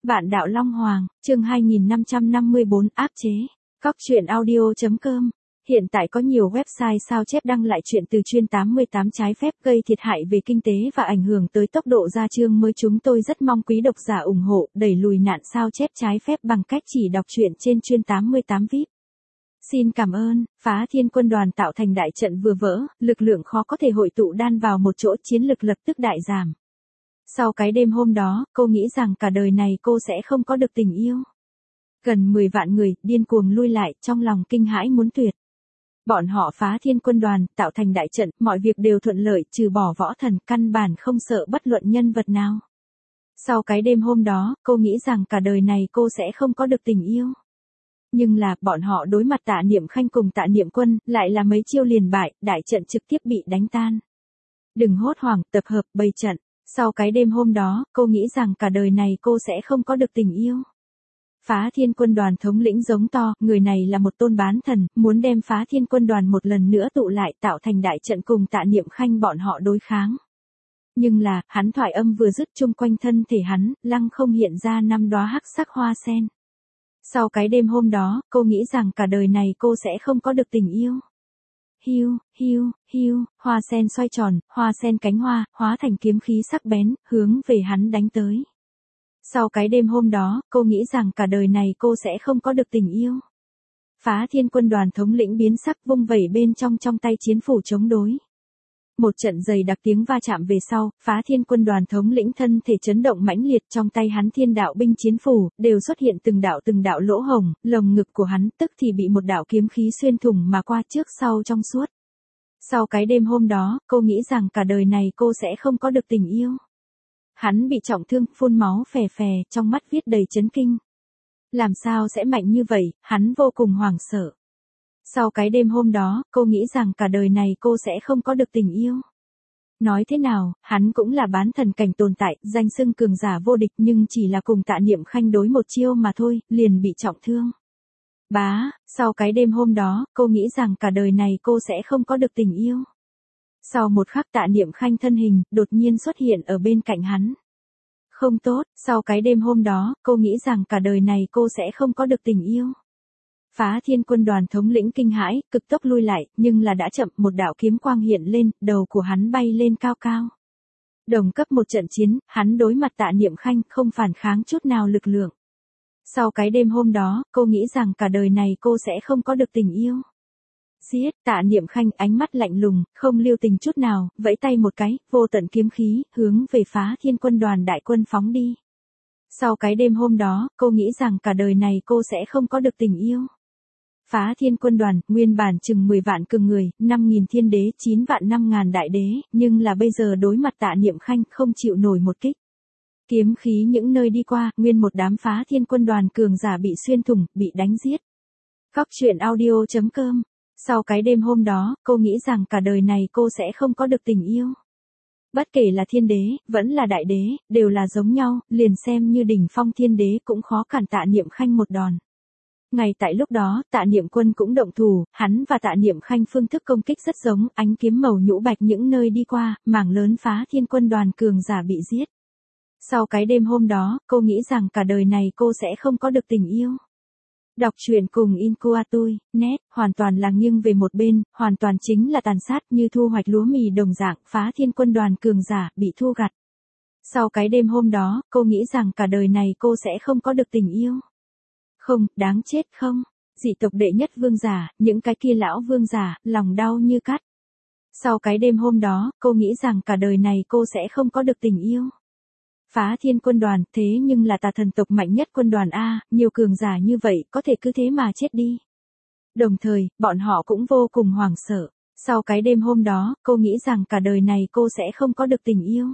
Vạn Đạo Long Hoàng, chương 2554, áp chế. Cóc truyện audio.com. Hiện tại có nhiều website sao chép đăng lại chuyện từ chuyên 88 trái phép gây thiệt hại về kinh tế và ảnh hưởng tới tốc độ ra chương mới. Chúng tôi rất mong quý độc giả ủng hộ, đẩy lùi nạn sao chép trái phép bằng cách chỉ đọc truyện trên chuyên 88 VIP. Xin cảm ơn. Phá Thiên Quân Đoàn tạo thành đại trận vừa vỡ, lực lượng khó có thể hội tụ đan vào một chỗ, chiến lực lập tức đại giảm. Sau cái đêm hôm đó, cô nghĩ rằng cả đời này cô sẽ không có được tình yêu. Gần 10 vạn người, điên cuồng lui lại, trong lòng kinh hãi muốn tuyệt. Bọn họ Phá Thiên Quân Đoàn, tạo thành đại trận, mọi việc đều thuận lợi, trừ bỏ Võ Thần, căn bản không sợ bất luận nhân vật nào. Sau cái đêm hôm đó, cô nghĩ rằng cả đời này cô sẽ không có được tình yêu. Nhưng là, bọn họ đối mặt Tạ Niệm Khanh cùng Tạ Niệm Quân, lại là mấy chiêu liền bại, đại trận trực tiếp bị đánh tan. Đừng hốt hoảng, tập hợp, bày trận. Sau cái đêm hôm đó, cô nghĩ rằng cả đời này cô sẽ không có được tình yêu. Phá Thiên Quân Đoàn thống lĩnh giống to, người này là một tôn bán thần, muốn đem Phá Thiên Quân Đoàn một lần nữa tụ lại, tạo thành đại trận cùng Tạ Niệm Khanh bọn họ đối kháng. Nhưng là, hắn thoại âm vừa dứt, chung quanh thân thể hắn, lăng không hiện ra 5 đóa hắc sắc hoa sen. Sau cái đêm hôm đó, cô nghĩ rằng cả đời này cô sẽ không có được tình yêu. Hiu, hiu, hiu, hoa sen xoay tròn, hoa sen cánh hoa, hóa thành kiếm khí sắc bén, hướng về hắn đánh tới. Sau cái đêm hôm đó, cô nghĩ rằng cả đời này cô sẽ không có được tình yêu. Phá Thiên Quân Đoàn thống lĩnh biến sắc, vung vẩy bên trong tay chiến phủ chống đối. Một trận dày đặc tiếng va chạm về sau, Phá Thiên Quân Đoàn thống lĩnh thân thể chấn động mãnh liệt, trong tay hắn thiên đạo binh chiến phủ, đều xuất hiện từng đạo lỗ hổng, lồng ngực của hắn tức thì bị một đạo kiếm khí xuyên thủng mà qua, trước sau trong suốt. Sau cái đêm hôm đó, cô nghĩ rằng cả đời này cô sẽ không có được tình yêu. Hắn bị trọng thương, phun máu phè phè, trong mắt viết đầy chấn kinh. Làm sao sẽ mạnh như vậy, hắn vô cùng hoảng sợ. Sau cái đêm hôm đó, cô nghĩ rằng cả đời này cô sẽ không có được tình yêu. Nói thế nào, hắn cũng là bán thần cảnh tồn tại, danh xưng cường giả vô địch, nhưng chỉ là cùng Tạ Niệm Khanh đối một chiêu mà thôi, liền bị trọng thương. Sau cái đêm hôm đó, cô nghĩ rằng cả đời này cô sẽ không có được tình yêu. Sau một khắc Tạ Niệm Khanh thân hình, đột nhiên xuất hiện ở bên cạnh hắn. Không tốt, sau cái đêm hôm đó, cô nghĩ rằng cả đời này cô sẽ không có được tình yêu. Phá Thiên Quân Đoàn thống lĩnh kinh hãi, cực tốc lui lại, nhưng là đã chậm, một đạo kiếm quang hiện lên, đầu của hắn bay lên cao cao. Đồng cấp một trận chiến, hắn đối mặt Tạ Niệm Khanh, không phản kháng chút nào lực lượng. Sau cái đêm hôm đó, cô nghĩ rằng cả đời này cô sẽ không có được tình yêu. Giết, Tạ Niệm Khanh ánh mắt lạnh lùng, không lưu tình chút nào, vẫy tay một cái, vô tận kiếm khí, hướng về Phá Thiên Quân Đoàn đại quân phóng đi. Sau cái đêm hôm đó, cô nghĩ rằng cả đời này cô sẽ không có được tình yêu. Phá Thiên Quân Đoàn, nguyên bản chừng 10 vạn cường người, 5.000 thiên đế, 9 vạn 5.000 đại đế, nhưng là bây giờ đối mặt Tạ Niệm Khanh, không chịu nổi một kích. Kiếm khí những nơi đi qua, nguyên một đám Phá Thiên Quân Đoàn cường giả bị xuyên thủng, bị đánh giết. Cóc truyện audio.com. Sau cái đêm hôm đó, cô nghĩ rằng cả đời này cô sẽ không có được tình yêu. Bất kể là thiên đế, vẫn là đại đế, đều là giống nhau, liền xem như đỉnh phong thiên đế cũng khó cản Tạ Niệm Khanh một đòn. Ngay tại lúc đó, Tạ Niệm Quân cũng động thủ, hắn và Tạ Niệm Khanh phương thức công kích rất giống, ánh kiếm màu nhũ bạch những nơi đi qua, mảng lớn Phá Thiên Quân Đoàn cường giả bị giết. Sau cái đêm hôm đó, cô nghĩ rằng cả đời này cô sẽ không có được tình yêu. Đọc truyện cùng Incoatui, net, hoàn toàn là nghiêng về một bên, hoàn toàn chính là tàn sát như thu hoạch lúa mì đồng dạng, Phá Thiên Quân Đoàn cường giả, bị thu gặt. Sau cái đêm hôm đó, cô nghĩ rằng cả đời này cô sẽ không có được tình yêu. Không, đáng chết không? Dị tộc đệ nhất vương giả, những cái kia lão vương giả, lòng đau như cắt. Sau cái đêm hôm đó, cô nghĩ rằng cả đời này cô sẽ không có được tình yêu. Phá Thiên Quân Đoàn, thế nhưng là tà thần tộc mạnh nhất quân đoàn A, nhiều cường giả như vậy, có thể cứ thế mà chết đi. Đồng thời, bọn họ cũng vô cùng hoảng sợ. Sau cái đêm hôm đó, cô nghĩ rằng cả đời này cô sẽ không có được tình yêu.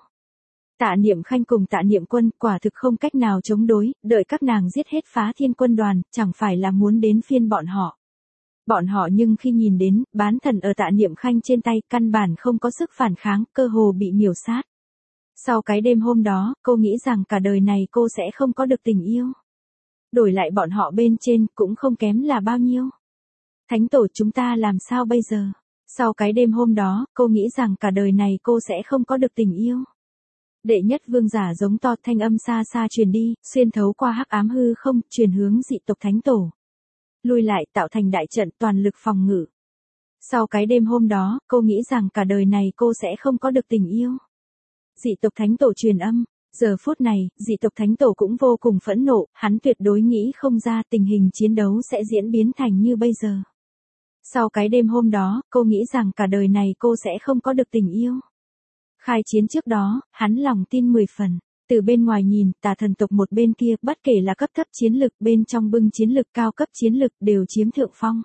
Tạ Niệm Khanh cùng Tạ Niệm Quân, quả thực không cách nào chống đối, đợi các nàng giết hết Phá Thiên Quân Đoàn, chẳng phải là muốn đến phiên bọn họ. Bọn họ nhưng khi nhìn đến, bán thần ở Tạ Niệm Khanh trên tay, căn bản không có sức phản kháng, cơ hồ bị miểu sát. Sau cái đêm hôm đó, cô nghĩ rằng cả đời này cô sẽ không có được tình yêu. Đổi lại bọn họ bên trên, cũng không kém là bao nhiêu. Thánh tổ chúng ta làm sao bây giờ? Sau cái đêm hôm đó, cô nghĩ rằng cả đời này cô sẽ không có được tình yêu. Đệ nhất vương giả giống to, thanh âm xa xa truyền đi, xuyên thấu qua hắc ám hư không, truyền hướng dị tộc thánh tổ. Lui lại tạo thành đại trận toàn lực phòng ngự. Sau cái đêm hôm đó, cô nghĩ rằng cả đời này cô sẽ không có được tình yêu. Dị tộc thánh tổ truyền âm. Giờ phút này, dị tộc thánh tổ cũng vô cùng phẫn nộ, hắn tuyệt đối nghĩ không ra tình hình chiến đấu sẽ diễn biến thành như bây giờ. Sau cái đêm hôm đó, cô nghĩ rằng cả đời này cô sẽ không có được tình yêu. Khai chiến trước đó, hắn lòng tin 10 phần. Từ bên ngoài nhìn, tà thần tộc một bên kia, bất kể là cấp thấp chiến lực, bên trong bưng chiến lực cao cấp chiến lực đều chiếm thượng phong.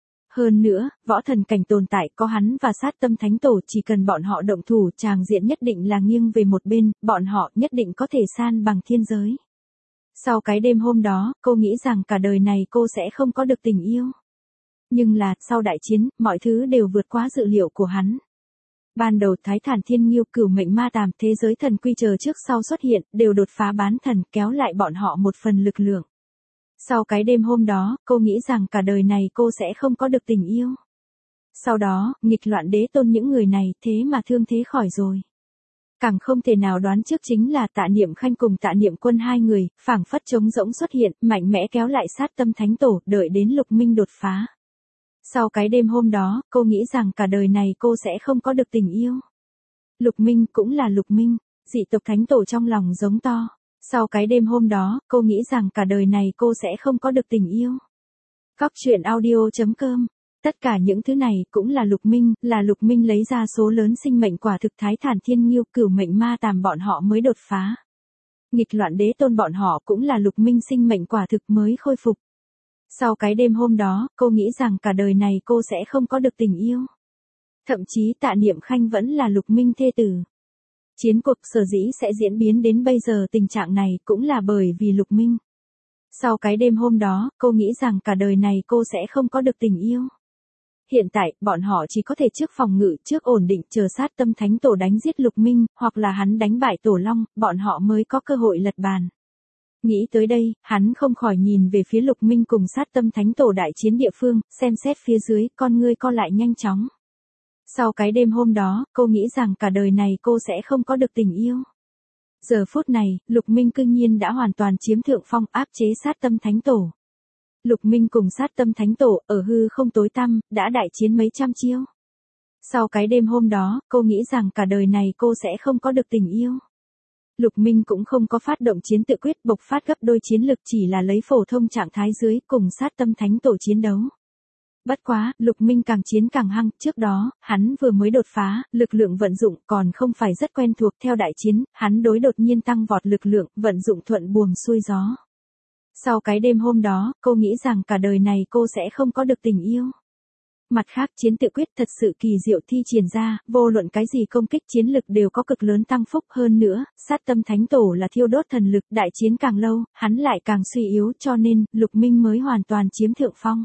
Hơn nữa, võ thần cảnh tồn tại có hắn và sát tâm thánh tổ, chỉ cần bọn họ động thủ, tràng diện nhất định là nghiêng về một bên, bọn họ nhất định có thể san bằng thiên giới. Sau cái đêm hôm đó, cô nghĩ rằng cả đời này cô sẽ không có được tình yêu. Nhưng là, sau đại chiến, mọi thứ đều vượt quá dự liệu của hắn. Ban đầu Thái Thản Thiên Nghiêu, Cửu Mệnh Ma Tàm, thế giới thần quy chờ trước sau xuất hiện, đều đột phá bán thần, kéo lại bọn họ một phần lực lượng. Sau cái đêm hôm đó, cô nghĩ rằng cả đời này cô sẽ không có được tình yêu. Sau đó, nghịch loạn đế tôn những người này, thế mà thương thế khỏi rồi. Càng không thể nào đoán trước chính là Tạ Niệm Khanh cùng Tạ Niệm Quân hai người, phảng phất trống rỗng xuất hiện, mạnh mẽ kéo lại sát tâm thánh tổ, đợi đến Lục Minh đột phá. Sau cái đêm hôm đó, cô nghĩ rằng cả đời này cô sẽ không có được tình yêu. Lục Minh cũng là Lục Minh, dị tộc thánh tổ trong lòng giống to. Sau cái đêm hôm đó, cô nghĩ rằng cả đời này cô sẽ không có được tình yêu. Cóc truyện audio.com. Tất cả những thứ này cũng là Lục Minh lấy ra số lớn sinh mệnh quả thực Thái Thản Thiên Nghiêu, Cửu Mệnh Ma Tàm bọn họ mới đột phá. Nghịch loạn đế tôn bọn họ cũng là Lục Minh sinh mệnh quả thực mới khôi phục. Sau cái đêm hôm đó, cô nghĩ rằng cả đời này cô sẽ không có được tình yêu. Thậm chí Tạ Niệm Khanh vẫn là Lục Minh thê tử. Chiến cuộc sở dĩ sẽ diễn biến đến bây giờ tình trạng này cũng là bởi vì Lục Minh. Sau cái đêm hôm đó, cô nghĩ rằng cả đời này cô sẽ không có được tình yêu. Hiện tại, bọn họ chỉ có thể trước phòng ngự, trước ổn định, chờ sát tâm thánh tổ đánh giết Lục Minh, hoặc là hắn đánh bại Tổ Long, bọn họ mới có cơ hội lật bàn. Nghĩ tới đây, hắn không khỏi nhìn về phía Lục Minh cùng sát tâm thánh tổ đại chiến địa phương, xem xét phía dưới, con ngươi co lại nhanh chóng. Sau cái đêm hôm đó, cô nghĩ rằng cả đời này cô sẽ không có được tình yêu. Giờ phút này, Lục Minh cương nhiên đã hoàn toàn chiếm thượng phong, áp chế sát tâm thánh tổ. Lục Minh cùng sát tâm thánh tổ, ở hư không tối tăm, đã đại chiến mấy trăm chiêu. Sau cái đêm hôm đó, cô nghĩ rằng cả đời này cô sẽ không có được tình yêu. Lục Minh cũng không có phát động chiến tự quyết, bộc phát gấp đôi chiến lực, chỉ là lấy phổ thông trạng thái dưới cùng sát tâm thánh tổ chiến đấu. Bất quá, Lục Minh càng chiến càng hăng, trước đó, hắn vừa mới đột phá, lực lượng vận dụng còn không phải rất quen thuộc, theo đại chiến, hắn đối đột nhiên tăng vọt lực lượng, vận dụng thuận buồm xuôi gió. Sau cái đêm hôm đó, cô nghĩ rằng cả đời này cô sẽ không có được tình yêu. Mặt khác, chiến tự quyết thật sự kỳ diệu thi triển ra, vô luận cái gì công kích chiến lực đều có cực lớn tăng phúc, hơn nữa, sát tâm thánh tổ là thiêu đốt thần lực, đại chiến càng lâu, hắn lại càng suy yếu, cho nên, Lục Minh mới hoàn toàn chiếm thượng phong.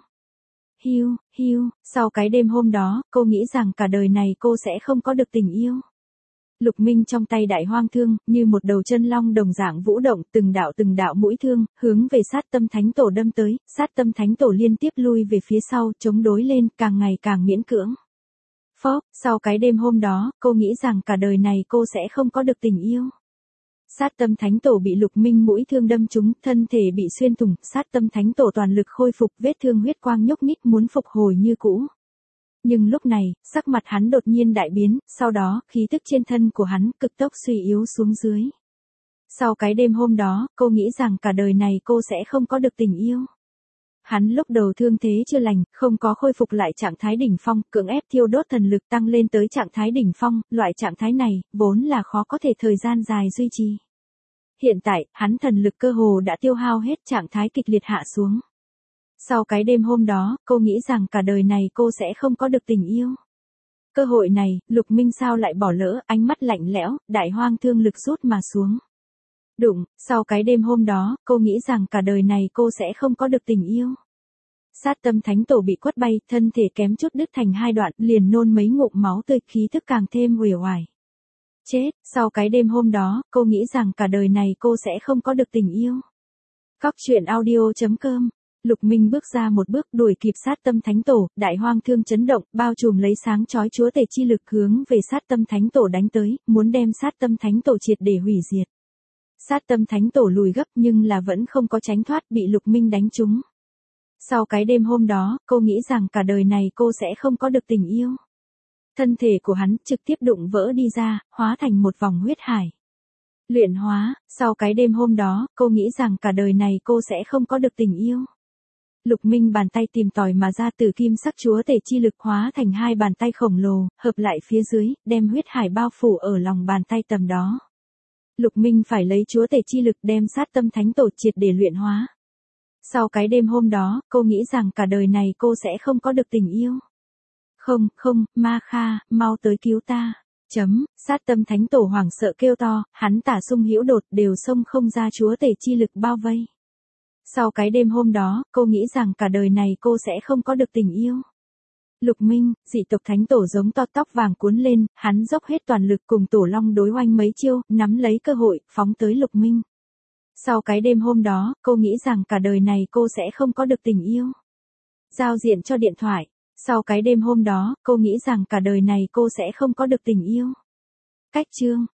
Hiu, sau cái đêm hôm đó, cô nghĩ rằng cả đời này cô sẽ không có được tình yêu. Lục Minh trong tay đại hoang thương, như một đầu chân long đồng dạng vũ động, từng đạo mũi thương, hướng về sát tâm thánh tổ đâm tới, sát tâm thánh tổ liên tiếp lui về phía sau, chống đối lên, càng ngày càng miễn cưỡng. Sau cái đêm hôm đó, cô nghĩ rằng cả đời này cô sẽ không có được tình yêu. Sát tâm thánh tổ bị Lục Minh mũi thương đâm trúng, thân thể bị xuyên thủng, sát tâm thánh tổ toàn lực khôi phục, vết thương huyết quang nhúc nhích muốn phục hồi như cũ. Nhưng lúc này, sắc mặt hắn đột nhiên đại biến, sau đó, khí tức trên thân của hắn cực tốc suy yếu xuống dưới. Sau cái đêm hôm đó, cô nghĩ rằng cả đời này cô sẽ không có được tình yêu. Hắn lúc đầu thương thế chưa lành, không có khôi phục lại trạng thái đỉnh phong, cưỡng ép thiêu đốt thần lực tăng lên tới trạng thái đỉnh phong, loại trạng thái này, vốn là khó có thể thời gian dài duy trì. Hiện tại, hắn thần lực cơ hồ đã tiêu hao hết, trạng thái kịch liệt hạ xuống. Sau cái đêm hôm đó, cô nghĩ rằng cả đời này cô sẽ không có được tình yêu. Cơ hội này, Lục Minh sao lại bỏ lỡ, ánh mắt lạnh lẽo, đại hoang thương lực rút mà xuống. Đụng, sau cái đêm hôm đó, cô nghĩ rằng cả đời này cô sẽ không có được tình yêu. Sát tâm thánh tổ bị quất bay, thân thể kém chút đứt thành hai đoạn, liền nôn mấy ngụm máu tươi, khí thức càng thêm uể oải. Chết, sau cái đêm hôm đó, cô nghĩ rằng cả đời này cô sẽ không có được tình yêu. Cóc truyện audio.com Lục Minh bước ra một bước đuổi kịp sát tâm thánh tổ, đại hoang thương chấn động, bao trùm lấy sáng chói chúa tể chi lực hướng về sát tâm thánh tổ đánh tới, muốn đem sát tâm thánh tổ triệt để hủy diệt. Sát tâm thánh tổ lùi gấp nhưng là vẫn không có tránh thoát, bị Lục Minh đánh trúng. Sau cái đêm hôm đó, cô nghĩ rằng cả đời này cô sẽ không có được tình yêu. Thân thể của hắn trực tiếp đụng vỡ đi ra, hóa thành một vòng huyết hải. Luyện hóa, sau cái đêm hôm đó, cô nghĩ rằng cả đời này cô sẽ không có được tình yêu. Lục Minh bàn tay tìm tòi mà ra từ kim sắc chúa tể chi lực hóa thành hai bàn tay khổng lồ, hợp lại phía dưới, đem huyết hải bao phủ ở lòng bàn tay tầm đó. Lục Minh phải lấy chúa tể chi lực đem sát tâm thánh tổ triệt để luyện hóa. Sau cái đêm hôm đó, cô nghĩ rằng cả đời này cô sẽ không có được tình yêu. Không, không, Ma Kha, mau tới cứu ta. Sát tâm thánh tổ hoảng sợ kêu to, hắn tả sung hữu đột đều xông không ra chúa tể chi lực bao vây. Sau cái đêm hôm đó, cô nghĩ rằng cả đời này cô sẽ không có được tình yêu. Lục Minh, dị tộc thánh tổ giống to tóc vàng cuốn lên, hắn dốc hết toàn lực cùng tổ long đối oanh mấy chiêu, nắm lấy cơ hội, phóng tới Lục Minh. Sau cái đêm hôm đó, cô nghĩ rằng cả đời này cô sẽ không có được tình yêu. Giao diện cho điện thoại. Sau cái đêm hôm đó, cô nghĩ rằng cả đời này cô sẽ không có được tình yêu. Cách chương.